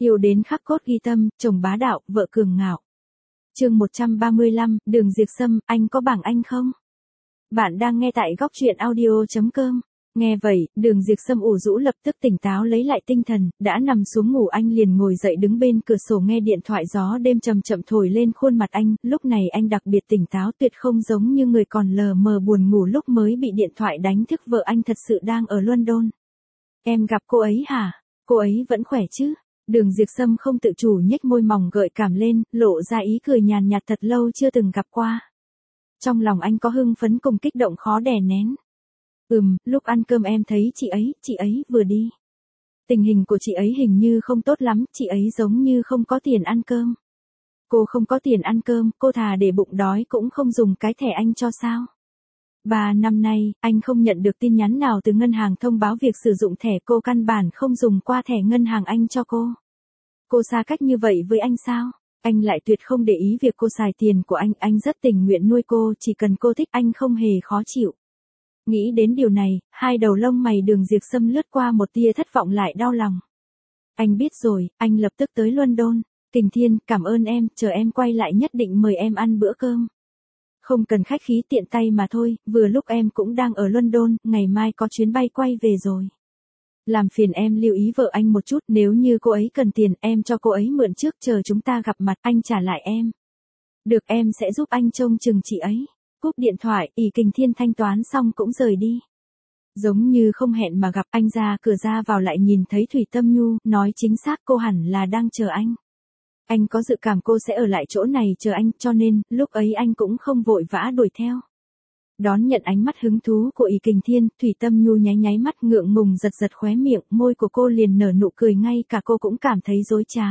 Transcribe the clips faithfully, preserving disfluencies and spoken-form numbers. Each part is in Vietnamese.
Yêu đến khắc cốt ghi tâm, chồng bá đạo, vợ cường ngạo. Chương một trăm ba mươi lăm, Đường Diệp Sâm, anh có bảng anh không? Bạn đang nghe tại góc truyện audio chấm com. Nghe vậy, Đường Diệp Sâm ủ rũ lập tức tỉnh táo lấy lại tinh thần, đã nằm xuống ngủ anh liền ngồi dậy đứng bên cửa sổ nghe điện thoại gió đêm chậm chậm thổi lên khuôn mặt anh, lúc này anh đặc biệt tỉnh táo tuyệt không giống như người còn lờ mờ buồn ngủ lúc mới bị điện thoại đánh thức vợ anh thật sự đang ở London. Em gặp cô ấy hả? Cô ấy vẫn khỏe chứ? Đường Diệp Sâm không tự chủ nhếch môi mỏng gợi cảm lên, lộ ra ý cười nhàn nhạt thật lâu chưa từng gặp qua. Trong lòng anh có hưng phấn cùng kích động khó đè nén. Ừm, lúc ăn cơm em thấy chị ấy, chị ấy vừa đi. Tình hình của chị ấy hình như không tốt lắm, chị ấy giống như không có tiền ăn cơm. Cô không có tiền ăn cơm, cô thà để bụng đói cũng không dùng cái thẻ anh cho sao. Ba năm nay, anh không nhận được tin nhắn nào từ ngân hàng thông báo việc sử dụng thẻ, cô căn bản không dùng qua thẻ ngân hàng anh cho cô. Cô xa cách như vậy với anh sao? Anh lại tuyệt không để ý việc cô xài tiền của anh, anh rất tình nguyện nuôi cô, chỉ cần cô thích anh không hề khó chịu. Nghĩ đến điều này, hai đầu lông mày Đường Diệp Sâm lướt qua một tia thất vọng lại đau lòng. Anh biết rồi, anh lập tức tới London. Kình Thiên, cảm ơn em, chờ em quay lại nhất định mời em ăn bữa cơm. Không cần khách khí, tiện tay mà thôi, vừa lúc em cũng đang ở London, ngày mai có chuyến bay quay về rồi. Làm phiền em lưu ý vợ anh một chút, nếu như cô ấy cần tiền, em cho cô ấy mượn trước, chờ chúng ta gặp mặt, anh trả lại em. Được, em sẽ giúp anh trông chừng chị ấy. Cúp điện thoại, ỷ Kình Thiên thanh toán xong cũng rời đi. Giống như không hẹn mà gặp, anh ra cửa ra vào lại nhìn thấy Thủy Tâm Nhu, nói chính xác cô hẳn là đang chờ anh. Anh có dự cảm cô sẽ ở lại chỗ này chờ anh, cho nên, lúc ấy anh cũng không vội vã đuổi theo. Đón nhận ánh mắt hứng thú của ỷ Kình Thiên, Thủy Tâm Nhu nháy nháy mắt ngượng ngùng giật giật khóe miệng, môi của cô liền nở nụ cười, ngay cả cô cũng cảm thấy dối trá.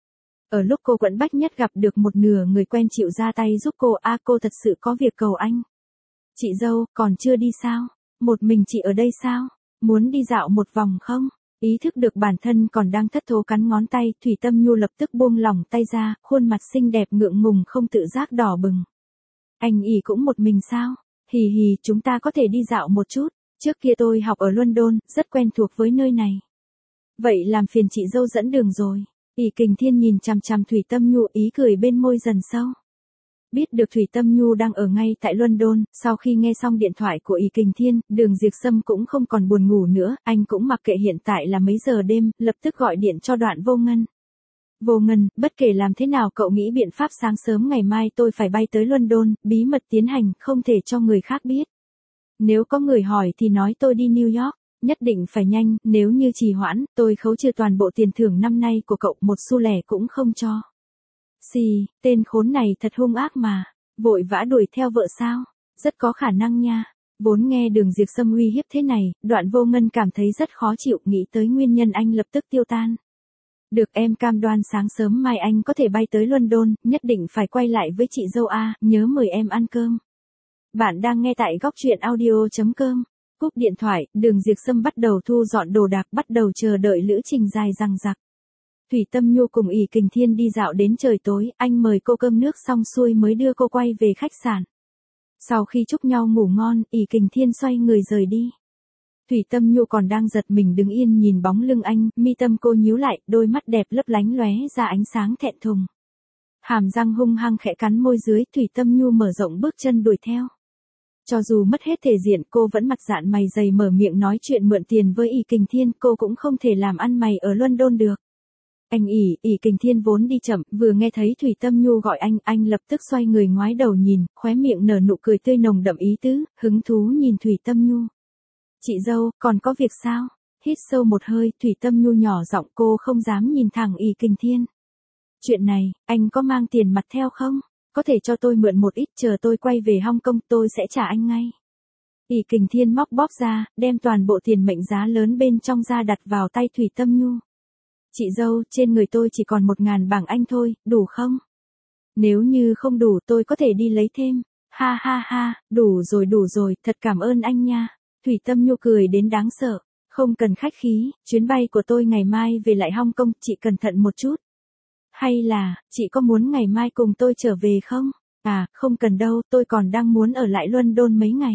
Ở lúc cô quẫn bách nhất gặp được một nửa người quen chịu ra tay giúp cô, a à, cô thật sự có việc cầu anh. Chị dâu, còn chưa đi sao? Một mình chị ở đây sao? Muốn đi dạo một vòng không? Ý thức được bản thân còn đang thất thố cắn ngón tay, Thủy Tâm Nhu lập tức buông lỏng tay ra, khuôn mặt xinh đẹp ngượng ngùng không tự giác đỏ bừng. Anh ỉ cũng một mình sao? Hì hì, chúng ta có thể đi dạo một chút, trước kia tôi học ở London, rất quen thuộc với nơi này. Vậy làm phiền chị dâu dẫn đường rồi. ỷ Kình Thiên nhìn chằm chằm Thủy Tâm Nhu, ý cười bên môi dần sâu. Biết được Thủy Tâm Nhu đang ở ngay tại London, sau khi nghe xong điện thoại của ỷ Kình Thiên, Đường Diệp Sâm cũng không còn buồn ngủ nữa, anh cũng mặc kệ hiện tại là mấy giờ đêm, lập tức gọi điện cho Đoạn Vô Ngân. Vô Ngân, bất kể làm thế nào cậu nghĩ biện pháp, sáng sớm ngày mai tôi phải bay tới London, bí mật tiến hành, không thể cho người khác biết. Nếu có người hỏi thì nói tôi đi New York, nhất định phải nhanh, nếu như trì hoãn, tôi khấu trừ toàn bộ tiền thưởng năm nay của cậu, một xu lẻ cũng không cho. Xì, tên khốn này thật hung ác mà, vội vã đuổi theo vợ sao? Rất có khả năng nha. Vốn nghe Đường Diệp Sâm uy hiếp thế này, Đoạn Vô Ngân cảm thấy rất khó chịu, nghĩ tới nguyên nhân anh lập tức tiêu tan. Được, em cam đoan sáng sớm mai anh có thể bay tới London, nhất định phải quay lại với chị dâu a, nhớ mời em ăn cơm. Bạn đang nghe tại góc truyện audio chấm com. Cúp điện thoại, Đường Diệp Sâm bắt đầu thu dọn đồ đạc, bắt đầu chờ đợi lữ trình dài dằng dặc. Thủy Tâm Nhu cùng ỷ Kình Thiên đi dạo đến trời tối, anh mời cô cơm nước xong xuôi mới đưa cô quay về khách sạn. Sau khi chúc nhau ngủ ngon, ỷ Kình Thiên xoay người rời đi. Thủy Tâm Nhu còn đang giật mình đứng yên nhìn bóng lưng anh, mi tâm cô nhíu lại, đôi mắt đẹp lấp lánh lóe ra ánh sáng thẹn thùng. Hàm răng hung hăng khẽ cắn môi dưới, Thủy Tâm Nhu mở rộng bước chân đuổi theo. Cho dù mất hết thể diện, cô vẫn mặt dạn mày dày mở miệng nói chuyện mượn tiền với ỷ Kình Thiên, cô cũng không thể làm ăn mày ở London được. Anh ỉ, ỷ Kình Thiên vốn đi chậm, vừa nghe thấy Thủy Tâm Nhu gọi anh, anh lập tức xoay người ngoái đầu nhìn, khóe miệng nở nụ cười tươi nồng đậm ý tứ, hứng thú nhìn Thủy Tâm Nhu. Chị dâu, còn có việc sao? Hít sâu một hơi, Thủy Tâm Nhu nhỏ giọng, cô không dám nhìn thẳng ỷ Kình Thiên. Chuyện này, anh có mang tiền mặt theo không? Có thể cho tôi mượn một ít, chờ tôi quay về Hong Kong tôi sẽ trả anh ngay. ỷ Kình Thiên móc bóp ra, đem toàn bộ tiền mệnh giá lớn bên trong ra đặt vào tay Thủy Tâm Nhu. Chị dâu, trên người tôi chỉ còn một ngàn bảng Anh thôi, đủ không? Nếu như không đủ tôi có thể đi lấy thêm. Ha ha ha, đủ rồi đủ rồi, thật cảm ơn anh nha. Thủy Tâm Nhu cười đến đáng sợ. Không cần khách khí, chuyến bay của tôi ngày mai về lại Hong Kong, chị cẩn thận một chút. Hay là, chị có muốn ngày mai cùng tôi trở về không? À, không cần đâu, tôi còn đang muốn ở lại London mấy ngày.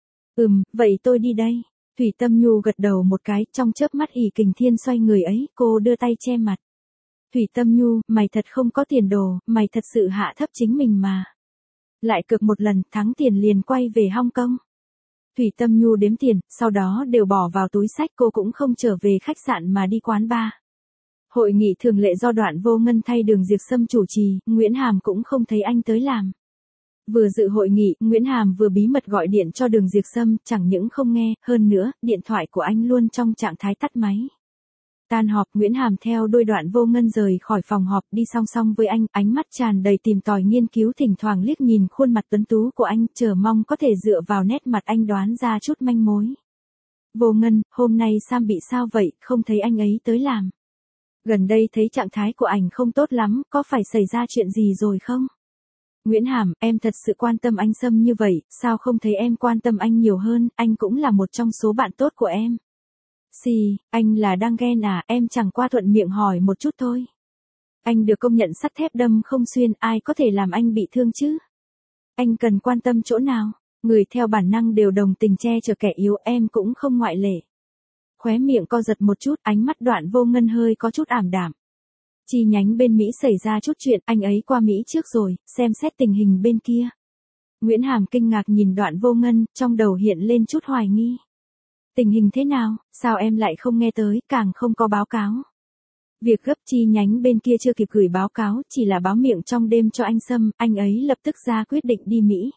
Ừm, vậy tôi đi đây. Thủy Tâm Nhu gật đầu một cái, trong chớp mắt ỷ Kình Thiên xoay người ấy, cô đưa tay che mặt. Thủy Tâm Nhu, mày thật không có tiền đồ, mày thật sự hạ thấp chính mình mà. Lại cược một lần, thắng tiền liền quay về Hong Kong. Thủy Tâm Nhu đếm tiền, sau đó đều bỏ vào túi sách, cô cũng không trở về khách sạn mà đi quán bar. Hội nghị thường lệ do Đoạn Vô Ngân thay Đường Diệp Sâm chủ trì, Nguyễn Hàm cũng không thấy anh tới làm. Vừa dự hội nghị, Nguyễn Hàm vừa bí mật gọi điện cho Đường Diệp Sâm, chẳng những không nghe, hơn nữa, điện thoại của anh luôn trong trạng thái tắt máy. Tan họp, Nguyễn Hàm theo đuôi Đoạn Vô Ngân rời khỏi phòng họp, đi song song với anh, ánh mắt tràn đầy tìm tòi nghiên cứu, thỉnh thoảng liếc nhìn khuôn mặt tuấn tú của anh, chờ mong có thể dựa vào nét mặt anh đoán ra chút manh mối. Vô Ngân, hôm nay Sam bị sao vậy, không thấy anh ấy tới làm. Gần đây thấy trạng thái của anh không tốt lắm, có phải xảy ra chuyện gì rồi không? Nguyễn Hàm, em thật sự quan tâm anh Sâm như vậy, sao không thấy em quan tâm anh nhiều hơn, anh cũng là một trong số bạn tốt của em. Xì, anh là đang ghen à, em chẳng qua thuận miệng hỏi một chút thôi. Anh được công nhận sắt thép đâm không xuyên, ai có thể làm anh bị thương chứ? Anh cần quan tâm chỗ nào? Người theo bản năng đều đồng tình che chở kẻ yếu, em cũng không ngoại lệ. Khóe miệng co giật một chút, ánh mắt Đoạn Vô Ngân hơi có chút ảm đạm. Chi nhánh bên Mỹ xảy ra chút chuyện, anh ấy qua Mỹ trước rồi, xem xét tình hình bên kia. Nguyễn Hàm kinh ngạc nhìn Đoạn Vô Ngân, trong đầu hiện lên chút hoài nghi. Tình hình thế nào, sao em lại không nghe tới, càng không có báo cáo. Việc gấp chi nhánh bên kia chưa kịp gửi báo cáo, chỉ là báo miệng trong đêm cho anh Sâm, anh ấy lập tức ra quyết định đi Mỹ.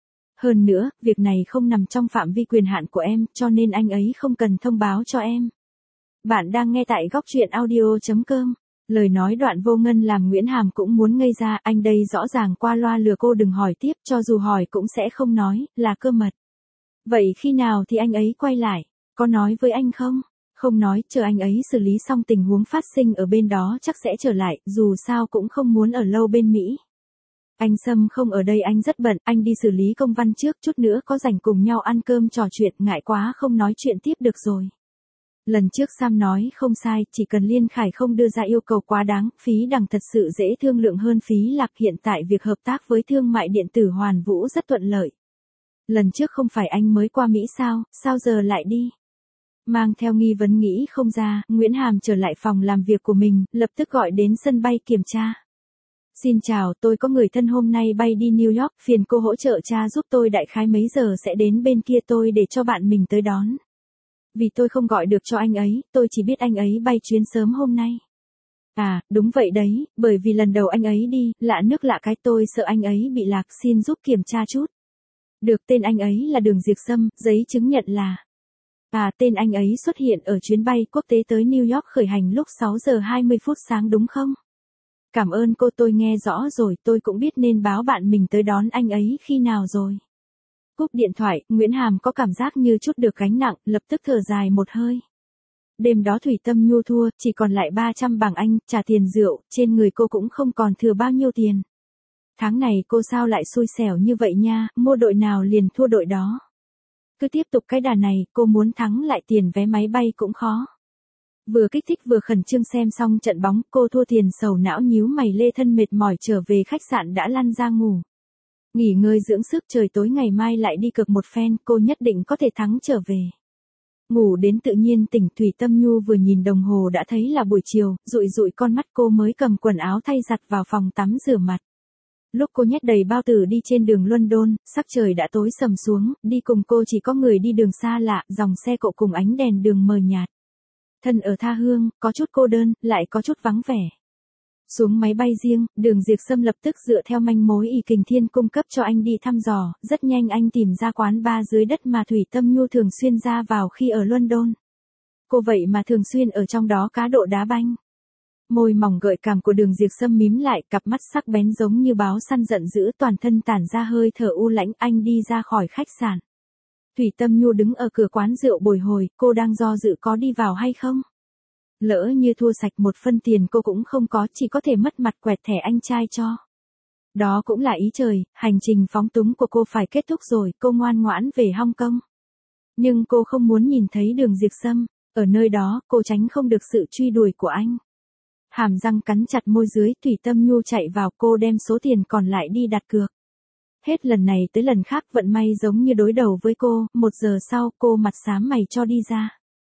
Hơn nữa, việc này không nằm trong phạm vi quyền hạn của em, cho nên anh ấy không cần thông báo cho em. Bạn đang nghe tại góc truyện audio chấm com. Lời nói Đoạn Vô Ngân làm Nguyễn Hàm cũng muốn ngây ra, anh đây rõ ràng qua loa lừa cô đừng hỏi tiếp, cho dù hỏi cũng sẽ không nói, là cơ mật. Vậy khi nào thì anh ấy quay lại, có nói với anh không? Không nói, chờ anh ấy xử lý xong tình huống phát sinh ở bên đó chắc sẽ trở lại, dù sao cũng không muốn ở lâu bên Mỹ. Anh Sâm không ở đây, anh rất bận, anh đi xử lý công văn trước, chút nữa có rảnh cùng nhau ăn cơm trò chuyện, ngại quá không nói chuyện tiếp được rồi. Lần trước Sam nói không sai, chỉ cần Liên Khải không đưa ra yêu cầu quá đáng, phí đằng thật sự dễ thương lượng hơn phí lạc, hiện tại việc hợp tác với thương mại điện tử Hoàn Vũ rất thuận lợi. Lần trước không phải anh mới qua Mỹ sao, sao giờ lại đi? Mang theo nghi vấn nghĩ không ra, Nguyễn Hàm trở lại phòng làm việc của mình, lập tức gọi đến sân bay kiểm tra. Xin chào, tôi có người thân hôm nay bay đi New York, phiền cô hỗ trợ cha giúp tôi đại khái mấy giờ sẽ đến bên kia tôi để cho bạn mình tới đón. Vì tôi không gọi được cho anh ấy, tôi chỉ biết anh ấy bay chuyến sớm hôm nay. À, đúng vậy đấy, bởi vì lần đầu anh ấy đi, lạ nước lạ cái, tôi sợ anh ấy bị lạc, xin giúp kiểm tra chút. Được, tên anh ấy là Đường Diệp Sâm, giấy chứng nhận là... À, tên anh ấy xuất hiện ở chuyến bay quốc tế tới New York khởi hành lúc sáu giờ hai mươi phút sáng đúng không? Cảm ơn cô, tôi nghe rõ rồi, tôi cũng biết nên báo bạn mình tới đón anh ấy khi nào rồi. Cúp điện thoại, Nguyễn Hàm có cảm giác như chút được gánh nặng, lập tức thở dài một hơi. Đêm đó Thủy Tâm Nhu thua, chỉ còn lại ba trăm bảng Anh, trả tiền rượu, trên người cô cũng không còn thừa bao nhiêu tiền. Tháng này cô sao lại xui xẻo như vậy nha, mua đội nào liền thua đội đó. Cứ tiếp tục cái đà này, cô muốn thắng lại tiền vé máy bay cũng khó. Vừa kích thích vừa khẩn trương xem xong trận bóng, cô thua tiền sầu não nhíu mày lê thân mệt mỏi trở về khách sạn đã lăn ra ngủ. Nghỉ ngơi dưỡng sức, trời tối ngày mai lại đi cược một phen, cô nhất định có thể thắng trở về. Ngủ đến tự nhiên tỉnh, Thủy Tâm Nhu vừa nhìn đồng hồ đã thấy là buổi chiều, dụi dụi con mắt cô mới cầm quần áo thay giặt vào phòng tắm rửa mặt. Lúc cô nhét đầy bao tử đi trên đường London, sắc trời đã tối sầm xuống, đi cùng cô chỉ có người đi đường xa lạ, dòng xe cộ cùng ánh đèn đường mờ nhạt. Thân ở tha hương, có chút cô đơn, lại có chút vắng vẻ. Xuống máy bay riêng, Đường Diệp Sâm lập tức dựa theo manh mối Y Kình Thiên cung cấp cho anh đi thăm dò, rất nhanh anh tìm ra quán bar dưới đất mà Thủy Tâm Nhu thường xuyên ra vào khi ở London. Cô vậy mà thường xuyên ở trong đó cá độ đá banh. Môi mỏng gợi cảm của Đường Diệp Sâm mím lại, cặp mắt sắc bén giống như báo săn giận dữ, toàn thân tản ra hơi thở u lãnh, anh đi ra khỏi khách sạn. Thủy Tâm Nhu đứng ở cửa quán rượu bồi hồi, cô đang do dự có đi vào hay không. Lỡ như thua sạch một phân tiền cô cũng không có, chỉ có thể mất mặt quẹt thẻ anh trai cho. Đó cũng là ý trời, hành trình phóng túng của cô phải kết thúc rồi, cô ngoan ngoãn về Hong Kong. Nhưng cô không muốn nhìn thấy Đường Diệp Sâm, ở nơi đó cô tránh không được sự truy đuổi của anh. Hàm răng cắn chặt môi dưới, Thủy Tâm Nhu chạy vào, cô đem số tiền còn lại đi đặt cược. Hết lần này tới lần khác vận may giống như đối đầu với cô, một giờ sau cô mặt xám mày cho đi ra.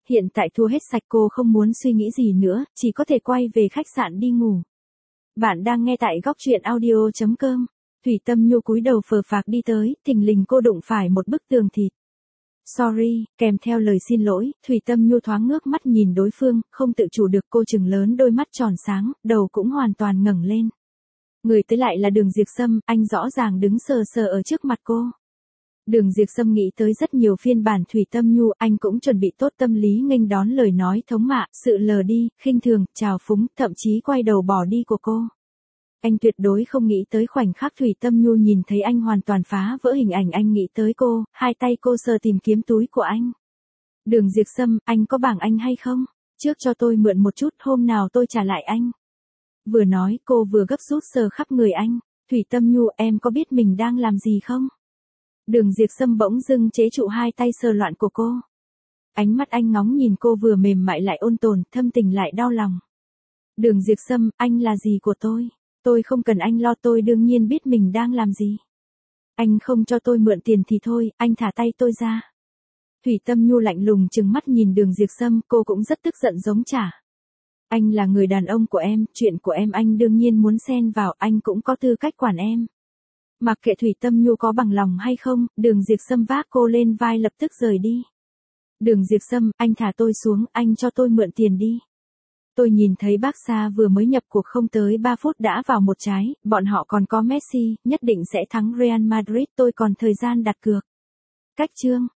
Hiện tại thua hết sạch cô không muốn suy nghĩ gì nữa, chỉ có thể quay về khách sạn đi ngủ. Bạn đang nghe tại góc truyện audio chấm com. Thủy Tâm Nhu cúi đầu phờ phạc đi tới, thình lình cô đụng phải một bức tường thịt. Sorry, kèm theo lời xin lỗi, Thủy Tâm Nhu thoáng ngước mắt nhìn đối phương, không tự chủ được cô trừng lớn đôi mắt tròn sáng, đầu cũng hoàn toàn ngẩng lên. Người tới lại là Đường Diệp Sâm, anh rõ ràng đứng sờ sờ ở trước mặt cô. Đường Diệp Sâm nghĩ tới rất nhiều phiên bản Thủy Tâm Nhu, anh cũng chuẩn bị tốt tâm lý nghênh đón lời nói thống mạ, sự lờ đi, khinh thường, trào phúng, thậm chí quay đầu bỏ đi của cô. Anh tuyệt đối không nghĩ tới khoảnh khắc Thủy Tâm Nhu nhìn thấy anh hoàn toàn phá vỡ hình ảnh anh nghĩ tới cô, hai tay cô sờ tìm kiếm túi của anh. Đường Diệp Sâm, anh có bảng Anh hay không? Trước cho tôi mượn một chút, hôm nào tôi trả lại anh. Vừa nói cô vừa gấp rút sờ khắp người anh. Thủy Tâm Nhu, em có biết mình đang làm gì không? Đường Diệp Sâm bỗng dưng chế trụ hai tay sờ loạn của cô. Ánh mắt anh ngóng nhìn cô vừa mềm mại lại ôn tồn, thâm tình lại đau lòng. Đường Diệp Sâm, anh là gì của tôi? Tôi không cần anh lo, tôi đương nhiên biết mình đang làm gì. Anh không cho tôi mượn tiền thì thôi, anh thả tay tôi ra. Thủy Tâm Nhu lạnh lùng trừng mắt nhìn Đường Diệp Sâm, cô cũng rất tức giận giống trả. Anh là người đàn ông của em, chuyện của em anh đương nhiên muốn xen vào, anh cũng có tư cách quản em. Mặc kệ Thủy Tâm Nhu có bằng lòng hay không, Đường Diệp Sâm vác cô lên vai lập tức rời đi. Đường Diệp Sâm, anh thả tôi xuống, anh cho tôi mượn tiền đi. Tôi nhìn thấy Barca vừa mới nhập cuộc không tới ba phút đã vào một trái, bọn họ còn có Messi, nhất định sẽ thắng Real Madrid, tôi còn thời gian đặt cược. Cách chương